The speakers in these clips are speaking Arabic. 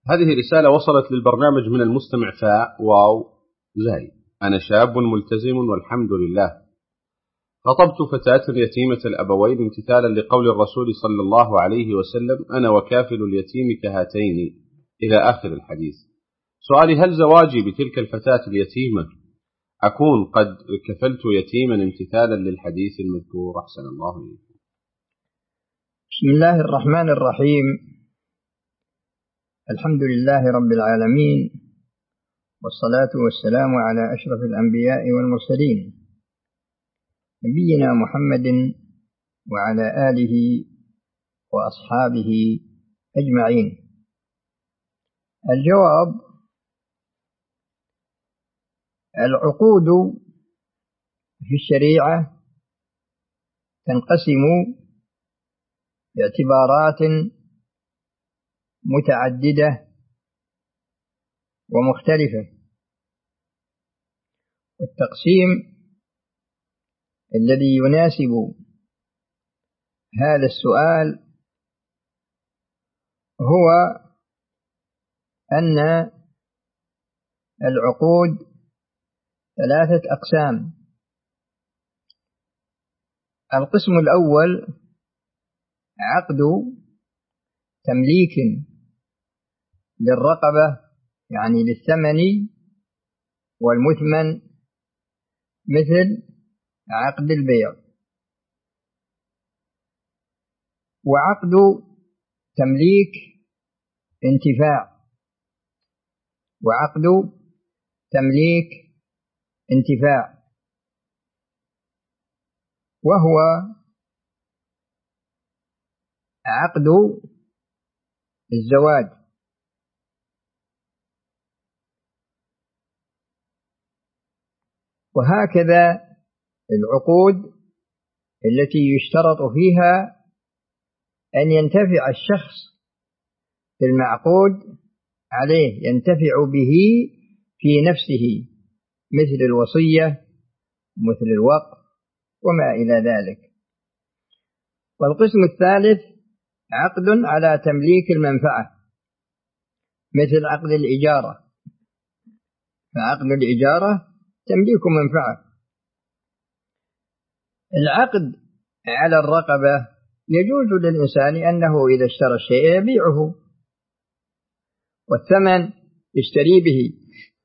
هذه رسالة وصلت للبرنامج من المستمع فاء واو زاي. أنا شاب ملتزم والحمد لله. خطبت فتاة يتيمة الأبوين امتثالا لقول الرسول صلى الله عليه وسلم: أنا وكافل اليتيم كهاتين، إلى آخر الحديث. سؤالي: هل زواجي بتلك الفتاة اليتيمة أكون قد كفلت يتيما امتثالا للحديث المذكور؟ أحسن الله إليكم. بسم الله الرحمن الرحيم. الحمد لله رب العالمين، والصلاة والسلام على أشرف الأنبياء والمرسلين، نبينا محمد وعلى آله وأصحابه أجمعين. الجواب: العقود في الشريعة تنقسم باعتبارات متعددة ومختلفة، والتقسيم الذي يناسب هذا السؤال هو أن العقود 3 أقسام. القسم الأول عقد تمليك للرقبة، يعني للثمن والمثمن، مثل عقد البيع. وعقد تمليك انتفاع، وعقد تمليك انتفاع، وهو عقد الزواج. وهكذا العقود التي يشترط فيها أن ينتفع الشخص بالمعقود عليه، ينتفع به في نفسه، مثل الوصية ومثل الوقف وما إلى ذلك. والقسم الثالث عقد على تمليك المنفعة، مثل عقد الإجارة، فعقد الإجارة تمليك منفعة. العقد على الرقبة يجوز للإنسان أنه إذا اشترى الشيء يبيعه، والثمن يشتري به.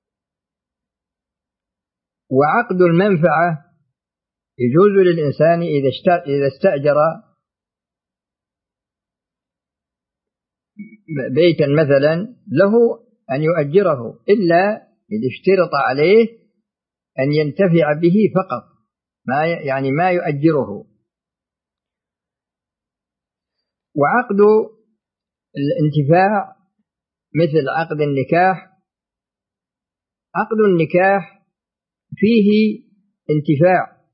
وعقد المنفعة يجوز للإنسان إذا استأجر بيتا مثلا له أن يؤجره، إلا إذا اشترط عليه أن ينتفع به فقط، ما يؤجره. وعقد الانتفاع مثل عقد النكاح. عقد النكاح فيه انتفاع،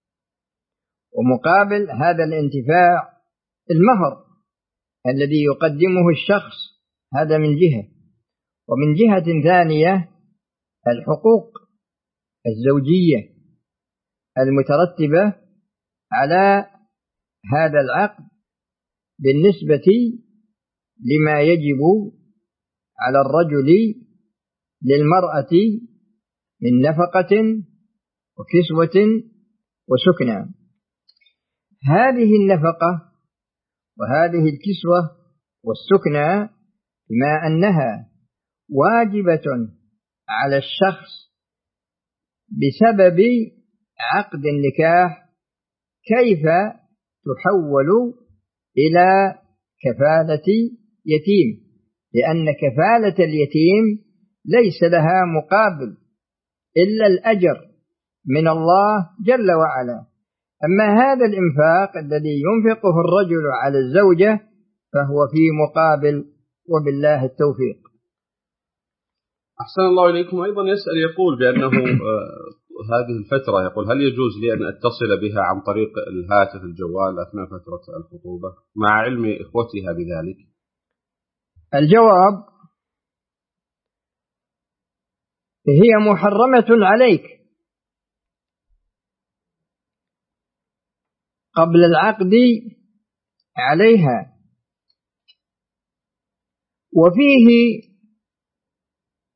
ومقابل هذا الانتفاع المهر الذي يقدمه الشخص، هذا من جهة. ومن جهة ثانية الحقوق الزوجية المترتبة على هذا العقد بالنسبة لما يجب على الرجل للمرأة من نفقة وكسوة وسكنى. هذه النفقة وهذه الكسوة والسكنى بما أنها واجبة على الشخص بسبب عقد النكاح، كيف تحول إلى كفالة يتيم؟ لأن كفالة اليتيم ليس لها مقابل إلا الأجر من الله جل وعلا. أما هذا الإنفاق الذي ينفقه الرجل على الزوجة فهو في مقابل، وبالله التوفيق. أحسن الله إليكم. أيضا يسأل يقول بأنه هذه الفترة، يقول: هل يجوز لي أن أتصل بها عن طريق الهاتف الجوال أثناء فترة الخطوبة مع علم إخوتها بذلك؟ الجواب: هي محرمة عليك قبل العقد عليها. وفيه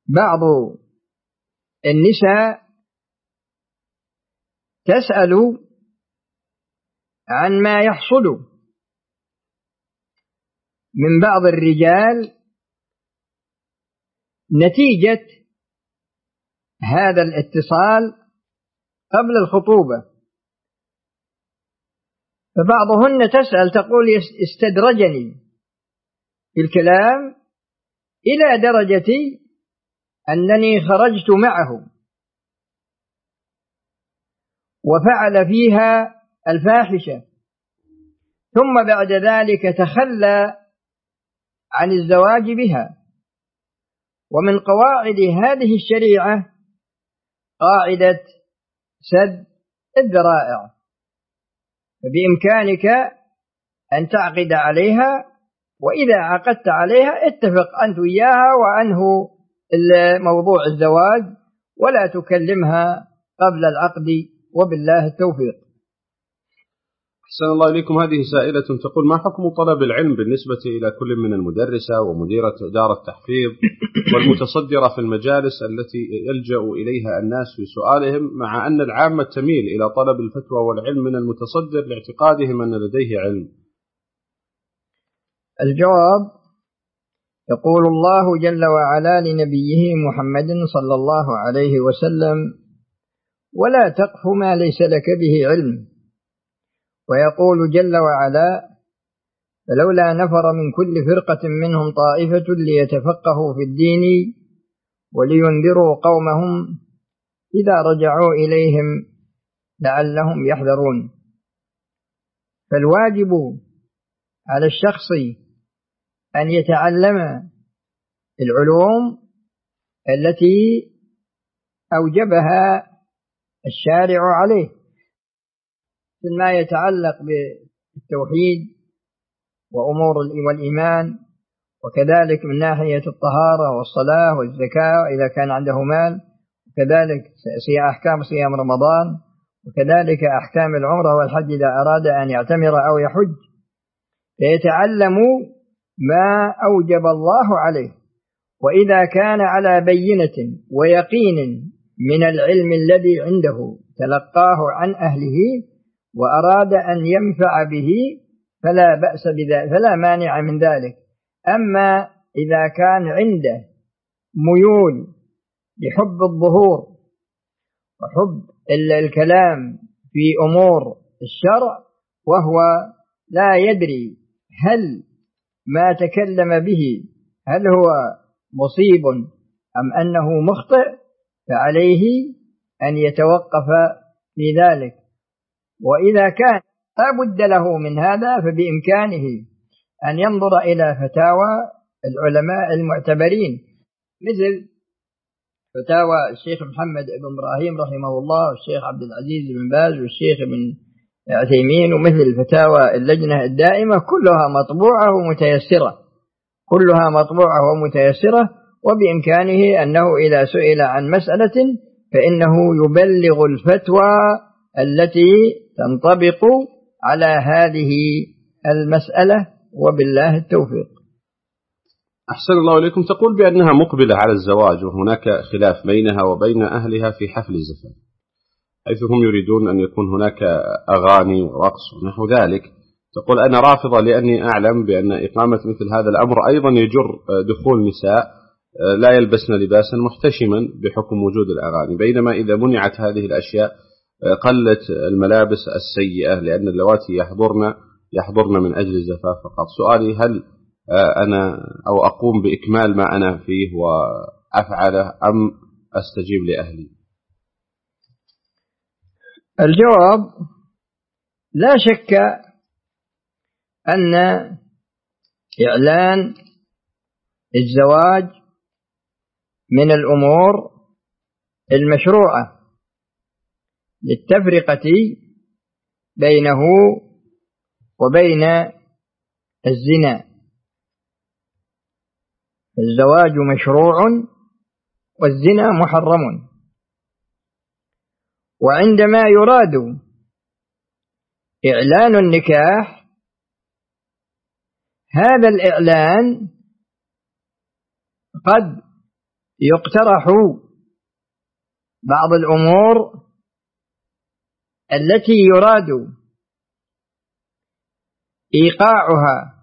بعض النساء تسأل عن ما يحصل من بعض الرجال نتيجة هذا الاتصال قبل الخطوبة، فبعضهن تسأل تقول استدرجني في الكلام إلى درجة أنني خرجت معه وفعل فيها الفاحشة، ثم بعد ذلك تخلى عن الزواج بها. ومن قواعد هذه الشريعة قاعدة سد الذرائع، فبإمكانك أن تعقد عليها، وإذا عقدت عليها اتفق أنت وياها وأنه موضوع الزواج، ولا تكلمها قبل العقد، وبالله التوفيق. أحسن الله إليكم. هذه سائلة تقول: ما حكم طلب العلم بالنسبة إلى كل من المدرسة ومديرة دار التحفيظ والمتصدرة في المجالس التي يلجأ إليها الناس في سؤالهم، مع أن العامة تميل إلى طلب الفتوى والعلم من المتصدر لاعتقادهم أن لديه علم؟ الجواب: يقول الله جل وعلا لنبيه محمد صلى الله عليه وسلم: ولا تقف ما ليس لك به علم. ويقول جل وعلا: فلولا نفر من كل فرقة منهم طائفة ليتفقهوا في الدين ولينذروا قومهم إذا رجعوا إليهم لعلهم يحذرون. فالواجب على الشخص أن يتعلم العلوم التي أوجبها الشارع عليه، ما يتعلق بالتوحيد وأمور والإيمان، وكذلك من ناحية الطهارة والصلاة والزكاة إذا كان عنده مال، وكذلك أحكام صيام رمضان، وكذلك أحكام العمرة والحج إذا أراد أن يعتمر أو يحج، فيتعلم ما أوجب الله عليه. وإذا كان على بينة ويقين من العلم الذي عنده تلقاه عن أهله وأراد أن ينفع به فلا بأس بذلك، فلا مانع من ذلك. أما إذا كان عنده ميول لحب الظهور وحب الكلام في أمور الشرع، وهو لا يدري هل ما تكلم به هل هو مصيب أم أنه مخطئ، فعليه أن يتوقف في ذلك. وإذا كان لا بد له من هذا فبإمكانه أن ينظر إلى فتاوى العلماء المعتبرين، مثل فتاوى الشيخ محمد بن إبراهيم رحمه الله، والشيخ عبد العزيز بن باز، والشيخ ابن عثيمين، ومثل فتاوى اللجنة الدائمة، كلها مطبوعة ومتيسرة، كلها مطبوعة ومتيسرة. وبإمكانه أنه إذا سئل عن مسألة فإنه يبلغ الفتوى التي تنطبق على هذه المسألة، وبالله التوفيق. أحسن الله إليكم. تقول بأنها مقبلة على الزواج وهناك خلاف بينها وبين أهلها في حفل الزفاف، حيث هم يريدون أن يكون هناك أغاني ورقص ونحو ذلك. تقول: أنا رافضة لأني أعلم بأن إقامة مثل هذا الأمر أيضا يجر دخول نساء لا يلبسن لباسا محتشما بحكم وجود الأغاني، بينما إذا منعت هذه الأشياء قلت الملابس السيئة، لأن اللواتي يحضرن من أجل الزفاف فقط. سؤالي: هل أنا أو أقوم بإكمال ما أنا فيه وأفعله أم أستجيب لأهلي؟ الجواب: لا شك أن إعلان الزواج من الأمور المشروعة للتفرقة بينه وبين الزنا. الزواج مشروع والزنا محرم، وعندما يراد إعلان النكاح هذا الإعلان قد يقترح بعض الأمور التي يراد إيقاعها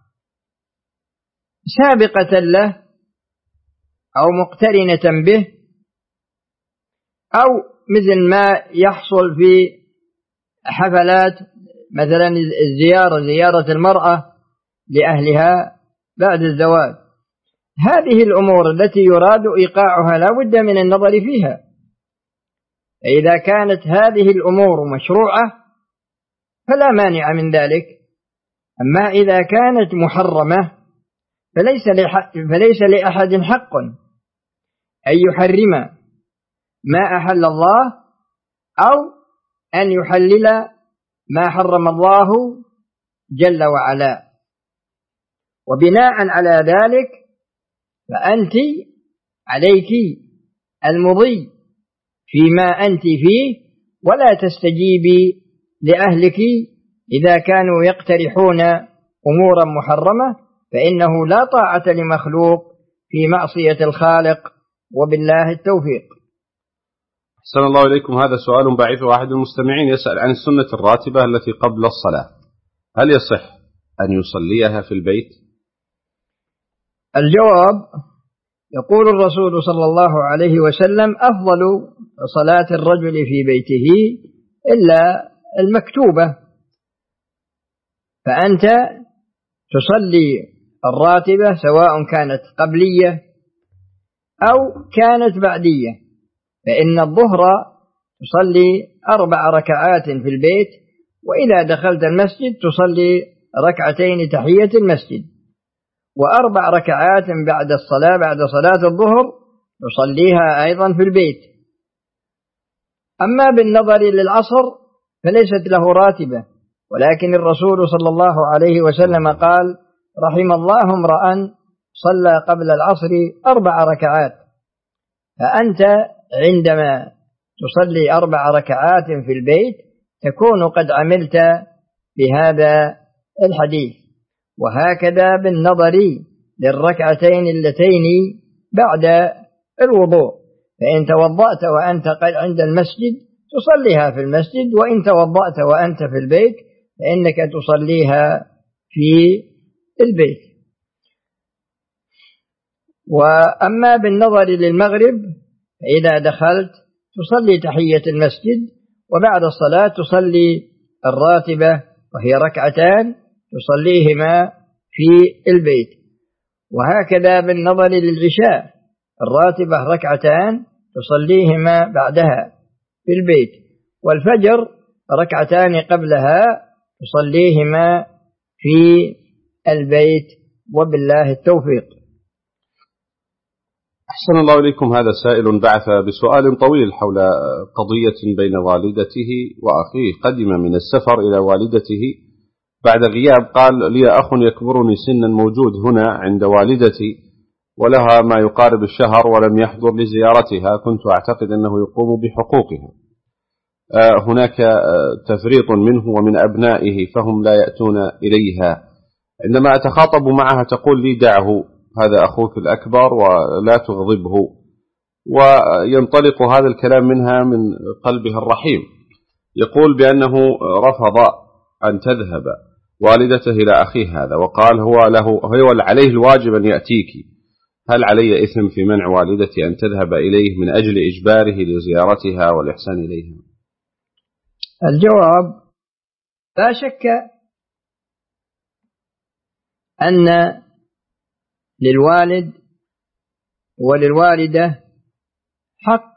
سابقة له أو مقترنة به، أو مثل ما يحصل في حفلات مثلا زيارة المرأة لأهلها بعد الزواج. هذه الأمور التي يراد إيقاعها لا بد من النظر فيها. إذا كانت هذه الأمور مشروعة فلا مانع من ذلك. أما إذا كانت محرمة فليس لأحد حق أن يحرم ما أحل الله أو أن يحلل ما حرم الله جل وعلا. وبناء على ذلك فأنت عليك المضي فيما أنت فيه، ولا تستجيبي لأهلك إذا كانوا يقترحون أمورا محرمة، فإنه لا طاعة لمخلوق في معصية الخالق، وبالله التوفيق. أحسن الله إليكم. هذا سؤال باعثه أحد المستمعين يسأل عن السنة الراتبة التي قبل الصلاة، هل يصح أن يصليها في البيت؟ الجواب: يقول الرسول صلى الله عليه وسلم: أفضل صلاة الرجل في بيته إلا المكتوبة. فأنت تصلي الراتبة سواء كانت قبلية أو كانت بعدية. فإن الظهر تصلي 4 ركعات في البيت، وإذا دخلت المسجد تصلي 2 تحية المسجد، و4 ركعات بعد صلاة الظهر تصليها أيضا في البيت. أما بالنظر للعصر فليست له راتبة، ولكن الرسول صلى الله عليه وسلم قال: رحم الله امرأ صلى قبل العصر 4 ركعات. فأنت عندما تصلي 4 ركعات في البيت تكون قد عملت بهذا الحديث. وهكذا بالنظر للركعتين اللتين بعد الوضوء، فإن توضأت وأنت قد عند المسجد تصليها في المسجد، وإن توضأت وأنت في البيت فإنك تصليها في البيت. وأما بالنظر للمغرب فإذا دخلت تصلي تحية المسجد، وبعد الصلاة تصلي الراتبة وهي 2 تصليهما في البيت. وهكذا بالنظر للعشاء الراتبة 2 تصليهما بعدها في البيت، والفجر 2 قبلها تصليهما في البيت، وبالله التوفيق. أحسن الله إليكم. هذا سائل بعث بسؤال طويل حول قضية بين والدته وأخيه. قدم من السفر إلى والدته بعد غياب، قال: لي أخ يكبرني سنا موجود هنا عند والدتي ولها ما يقارب الشهر ولم يحضر لزيارتها، كنت أعتقد أنه يقوم بحقوقها. هناك تفريط منه ومن أبنائه فهم لا يأتون إليها. عندما أتخاطب معها تقول لي: دعه، هذا أخوك الأكبر ولا تغضبه. وينطلق هذا الكلام منها من قلبها الرحيم. يقول بأنه رفض أن تذهب والدته إلى أخيه هذا، وقال هو عليه الواجب أن يأتيك. هل علي إثم في منع والدتي أن تذهب إليه من أجل إجباره لزيارتها والإحسان إليها؟ الجواب: لا شك أن للوالد وللوالدة حق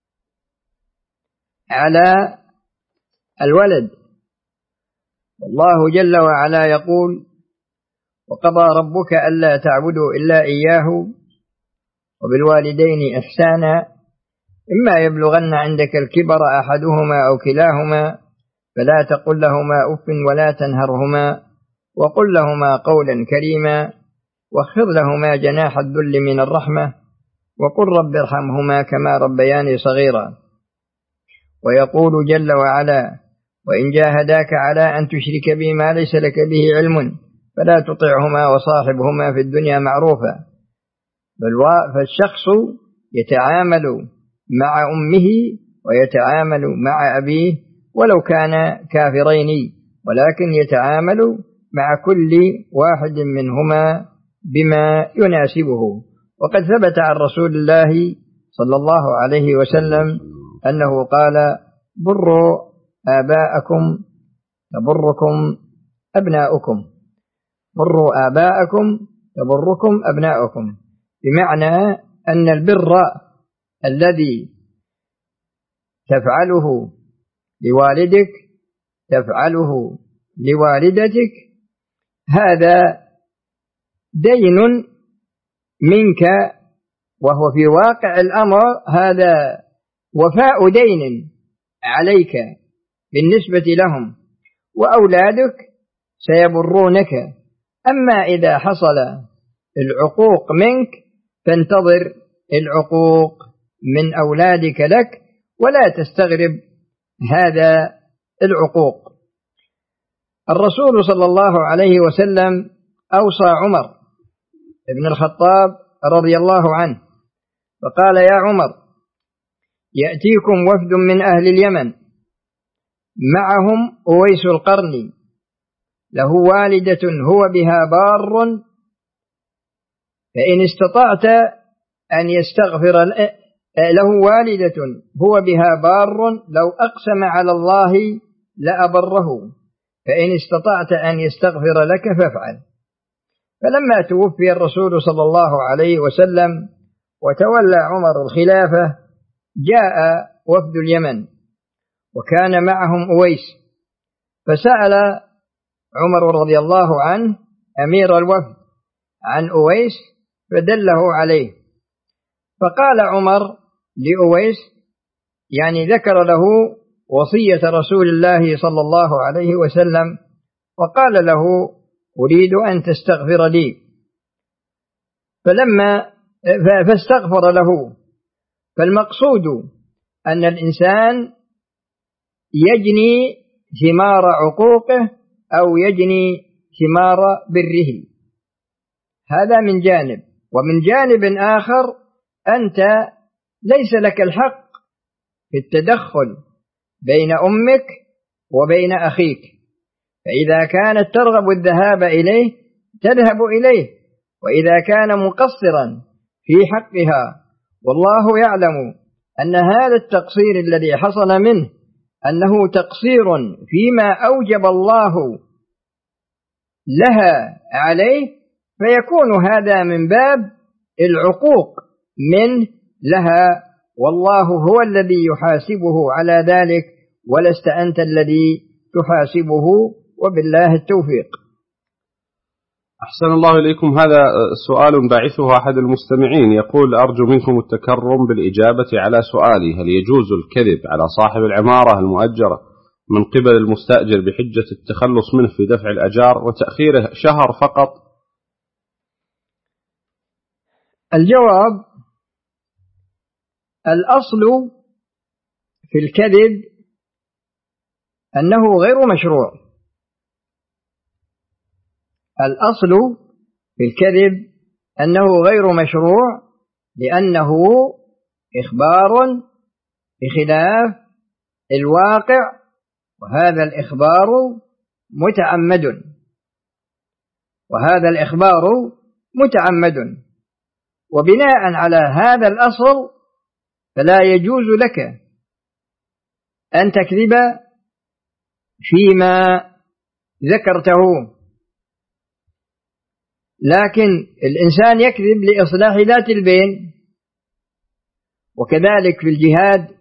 على الولد. الله جل وعلا يقول: وقضى ربك ألا تعبدوا إلا إياه وبالوالدين إحسانا إما يبلغن عندك الكبر أحدهما أو كلاهما فلا تقل لهما أف ولا تنهرهما وقل لهما قولا كريما واخفض لهما جناح الذل من الرحمة وقل رب ارحمهما كما ربياني صغيرا. ويقول جل وعلا: وإن جاهداك على أن تشرك بي ما ليس لك به علم فلا تطعهما وصاحبهما في الدنيا معروفا. فالشخص يتعامل مع أمه ويتعامل مع أبيه ولو كان كافرين، ولكن يتعامل مع كل واحد منهما بما يناسبه. وقد ثبت عن رسول الله صلى الله عليه وسلم أنه قال: بروا آباءكم تبركم أبناؤكم، بروا آباءكم تبركم أبناؤكم، بمعنى أن البر الذي تفعله لوالدك تفعله لوالدتك، هذا دين منك، وهو في واقع الأمر هذا وفاء دين عليك بالنسبة لهم، وأولادك سيبرونك. أما إذا حصل العقوق منك فانتظر العقوق من أولادك لك، ولا تستغرب هذا العقوق. الرسول صلى الله عليه وسلم أوصى عمر بن الخطاب رضي الله عنه فقال: يا عمر، يأتيكم وفد من أهل اليمن معهم أويس القرني، له والدة هو بها بار، فإن استطعت أن يستغفر له والدة هو بها بار لو أقسم على الله لأبره، فإن استطعت أن يستغفر لك فافعل. فلما توفي الرسول صلى الله عليه وسلم وتولى عمر الخلافة، جاء وفد اليمن وكان معهم أويس، فسأل عمر رضي الله عنه أمير الوفد عن أويس فدله عليه، فقال عمر لأويس، يعني ذكر له وصية رسول الله صلى الله عليه وسلم، وقال له: أريد أن تستغفر لي. فاستغفر له. فالمقصود أن الإنسان يجني ثمار عقوقه أو يجني ثمار بره، هذا من جانب. ومن جانب آخر أنت ليس لك الحق في التدخل بين أمك وبين أخيك، فإذا كانت ترغب الذهاب إليه تذهب إليه، وإذا كان مقصرا في حقها والله يعلم أن هذا التقصير الذي حصل منه أنه تقصير فيما أوجب الله لها عليه، فيكون هذا من باب العقوق منه لها، والله هو الذي يحاسبه على ذلك ولست أنت الذي تحاسبه، وبالله التوفيق. أحسن الله إليكم. هذا سؤال باعثه أحد المستمعين، يقول: أرجو منكم التكرم بالإجابة على سؤالي: هل يجوز الكذب على صاحب العمارة المؤجرة من قبل المستأجر بحجة التخلص منه في دفع الأجار وتأخيره شهر فقط؟ الجواب: الأصل في الكذب أنه غير مشروع. الأصل في الكذب أنه غير مشروع، لأنه إخبار بخلاف الواقع، وهذا الإخبار متعمد، وبناء على هذا الأصل فلا يجوز لك أن تكذب فيما ذكرته، لكن الإنسان يكذب لإصلاح ذات البين، وكذلك في الجهاد،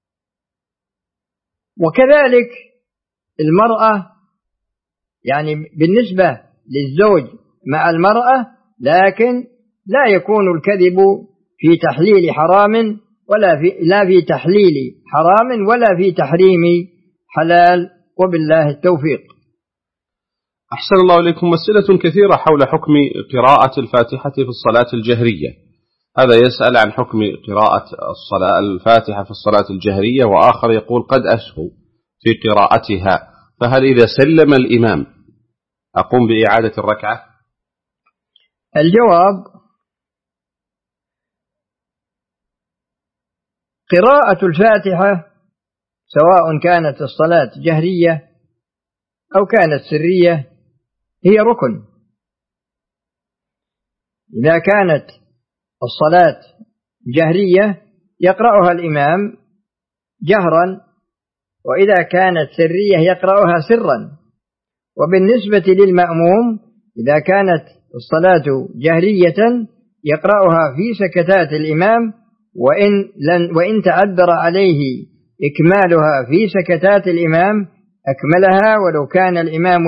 وكذلك المرأة، يعني بالنسبة للزوج مع المرأة، لكن لا يكون الكذب في تحليل حرام لا في تحليل حرام ولا في تحريم حلال، وبالله التوفيق. أحسن الله إليكم. أسئلة كثيرة حول حكم قراءة الفاتحة في الصلاة الجهرية. هذا يسأل عن حكم قراءة الفاتحة في الصلاة الجهرية، وآخر يقول: قد أسهو في قراءتها، فهل إذا سلم الإمام أقوم بإعادة الركعة؟ الجواب: قراءة الفاتحة سواء كانت الصلاة جهرية أو كانت سرية هي ركن. إذا كانت الصلاة جهرية يقرأها الإمام جهرا، وإذا كانت سرية يقرأها سرا. وبالنسبة للمأموم إذا كانت الصلاة جهرية يقرأها في سكتات الإمام، وإن تعذر عليه إكمالها في سكتات الإمام أكملها ولو كان الإمام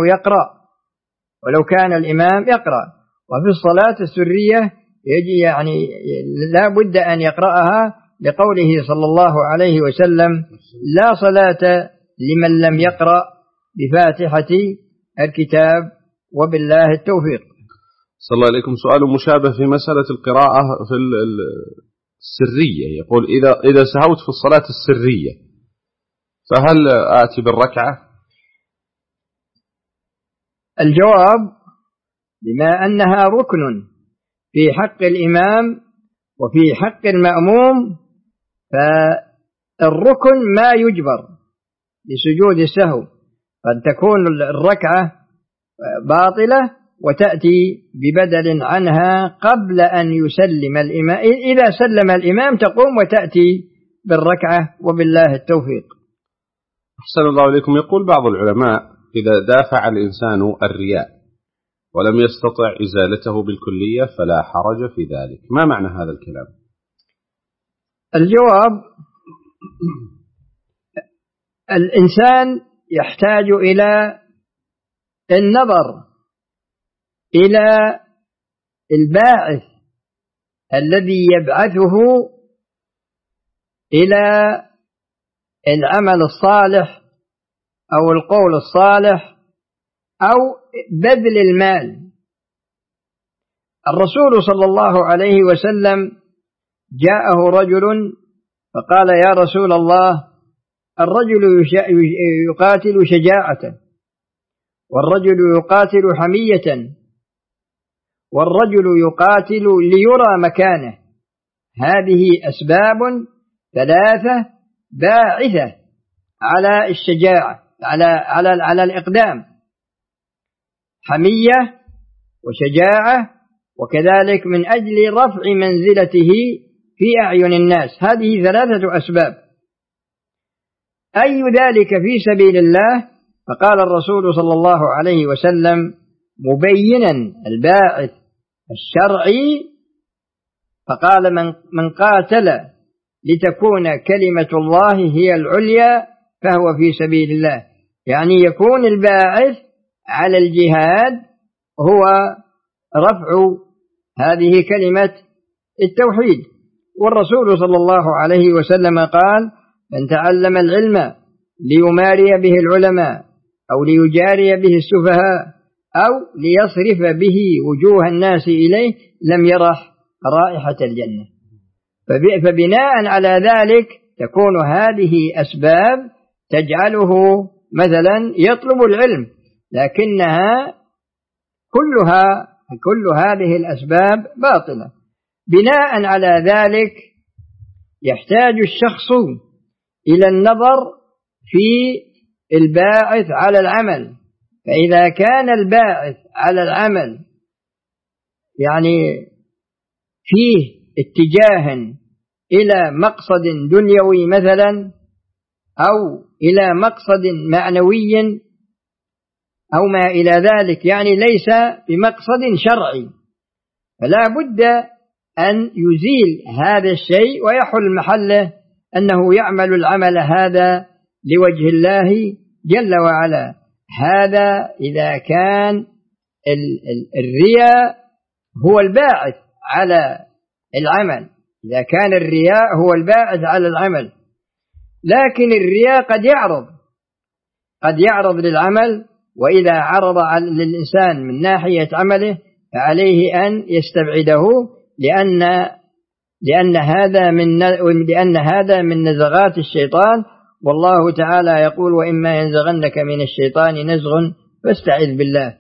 يقرأ. وفي الصلاة السرية يجي لا بد أن يقرأها لقوله صلى الله عليه وسلم: لا صلاة لمن لم يقرأ بفاتحة الكتاب وبالله التوفيق. صلى الله عليكم. سؤال مشابه في مسألة القراءة في السرية، يقول إذا سهوت في الصلاة السرية فهل آتي بالركعة؟ الجواب: بما أنها ركن في حق الإمام وفي حق المأموم، فالركن ما يجبر بسجود السهو. قد تكون الركعة باطلة وتأتي ببدل عنها قبل أن يسلم الإمام. إذا سلم الإمام تقوم وتأتي بالركعة وبالله التوفيق. أحسن الله إليكم. يقول بعض العلماء: إذا دافع الإنسان الرياء ولم يستطع إزالته بالكلية فلا حرج في ذلك. ما معنى هذا الكلام؟ الجواب: الإنسان يحتاج إلى النظر إلى الباعث الذي يبعثه إلى العمل الصالح أو القول الصالح أو بذل المال. الرسول صلى الله عليه وسلم جاءه رجل فقال: يا رسول الله، الرجل يقاتل شجاعة، والرجل يقاتل حمية، والرجل يقاتل ليرى مكانه. هذه أسباب ثلاثة باعثة على الشجاعة، على الإقدام: حمية وشجاعة، وكذلك من أجل رفع منزلته في أعين الناس. هذه ثلاثة أسباب. أي ذلك في سبيل الله؟ فقال الرسول صلى الله عليه وسلم مبينا الباعث الشرعي، فقال: من قاتل لتكون كلمة الله هي العليا فهو في سبيل الله. يعني يكون الباعث على الجهاد هو رفع هذه كلمة التوحيد. والرسول صلى الله عليه وسلم قال: من تعلم العلم ليماري به العلماء أو ليجاري به السفهاء أو ليصرف به وجوه الناس إليه لم يرح رائحة الجنة. فبناء على ذلك تكون هذه أسباب تجعله مثلا يطلب العلم، لكنها كل هذه الأسباب باطلة. بناء على ذلك يحتاج الشخص إلى النظر في الباعث على العمل. فإذا كان الباعث على العمل يعني فيه اتجاه إلى مقصد دنيوي مثلا أو إلى مقصد معنوي أو ما إلى ذلك، يعني ليس بمقصد شرعي، فلا بد أن يزيل هذا الشيء ويحل محله أنه يعمل العمل هذا لوجه الله جل وعلا. هذا إذا كان الرياء هو الباعث على العمل، إذا كان الرياء هو الباعث على العمل. لكن الرياء قد يعرض للعمل، وإذا عرض للإنسان من ناحية عمله فعليه أن يستبعده، لأن هذا من نزغات الشيطان. والله تعالى يقول: وإما ينزغنك من الشيطان نزغ فاستعذ بالله.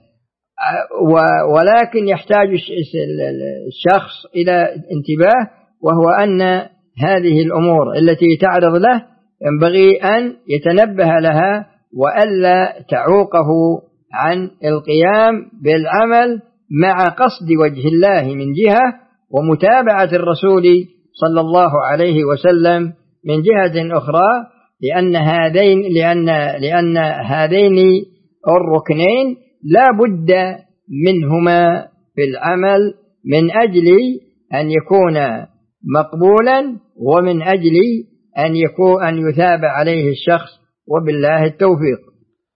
ولكن يحتاج الشخص إلى انتباه، وهو أن هذه الأمور التي تعرض له ينبغي أن يتنبه لها وألا تعوقه عن القيام بالعمل مع قصد وجه الله من جهة، ومتابعة الرسول صلى الله عليه وسلم من جهة أخرى، لأن هذين الركنين لا بد منهما في العمل من أجل أن يكون مقبولا ومن أجل أن يثاب عليه الشخص، وبالله التوفيق.